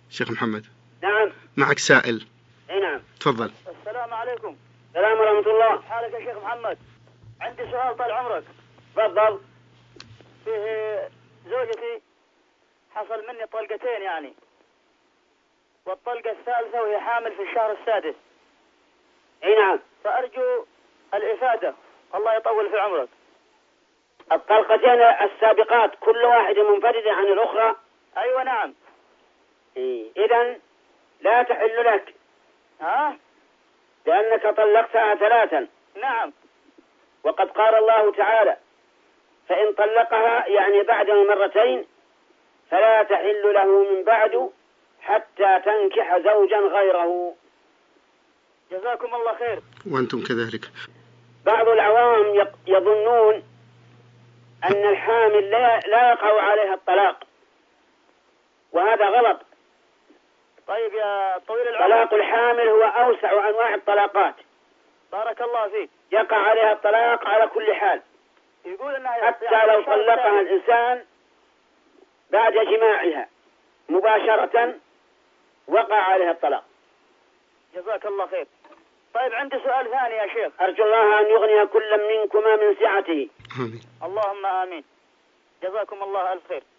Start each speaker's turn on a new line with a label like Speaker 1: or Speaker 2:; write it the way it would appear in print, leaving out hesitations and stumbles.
Speaker 1: شيخ محمد.
Speaker 2: نعم.
Speaker 1: معك سائل.
Speaker 2: اي نعم.
Speaker 1: تفضل.
Speaker 3: السلام عليكم.
Speaker 2: السلام ورحمة الله.
Speaker 3: حالك يا شيخ محمد؟ عندي سؤال طال عمرك.
Speaker 2: تفضل.
Speaker 3: فيه زوجتي حصل مني طلقتين يعني، والطلقة الثالثة وهي حامل في الشهر السادس.
Speaker 2: اي نعم.
Speaker 3: فأرجو الإفادة، الله يطول في عمرك.
Speaker 2: الطلقتين السابقات كل واحدة منفردة عن الأخرى.
Speaker 3: أيوة نعم.
Speaker 2: إذن لا تحل لك.
Speaker 3: ها؟
Speaker 2: لأنك طلقتها 3.
Speaker 3: نعم.
Speaker 2: وقد قال الله تعالى: فإن طلقها يعني بعد 2 فلا تحل له من بعد حتى تنكح زوجا غيره.
Speaker 3: جزاكم الله خير.
Speaker 1: وأنتم كذلك.
Speaker 2: بعض العوام يظنون أن الحامل لا يقع عليها الطلاق، وهذا غلط.
Speaker 3: طيب يا طويل العمر،
Speaker 2: طلاق الحامل هو أوسع أنواع الطلاقات.
Speaker 3: بارك الله فيك.
Speaker 2: يقع عليها الطلاق على كل حال،
Speaker 3: يقول أنها
Speaker 2: حتى لو طلقها الإنسان بعد جماعها مباشرة وقع عليها الطلاق.
Speaker 3: جزاك الله خير. طيب عندي سؤال ثاني يا شيخ.
Speaker 2: أرجو الله أن يغني كل منكما من سعته.
Speaker 1: آمين.
Speaker 3: اللهم آمين. جزاكم الله ألف خير.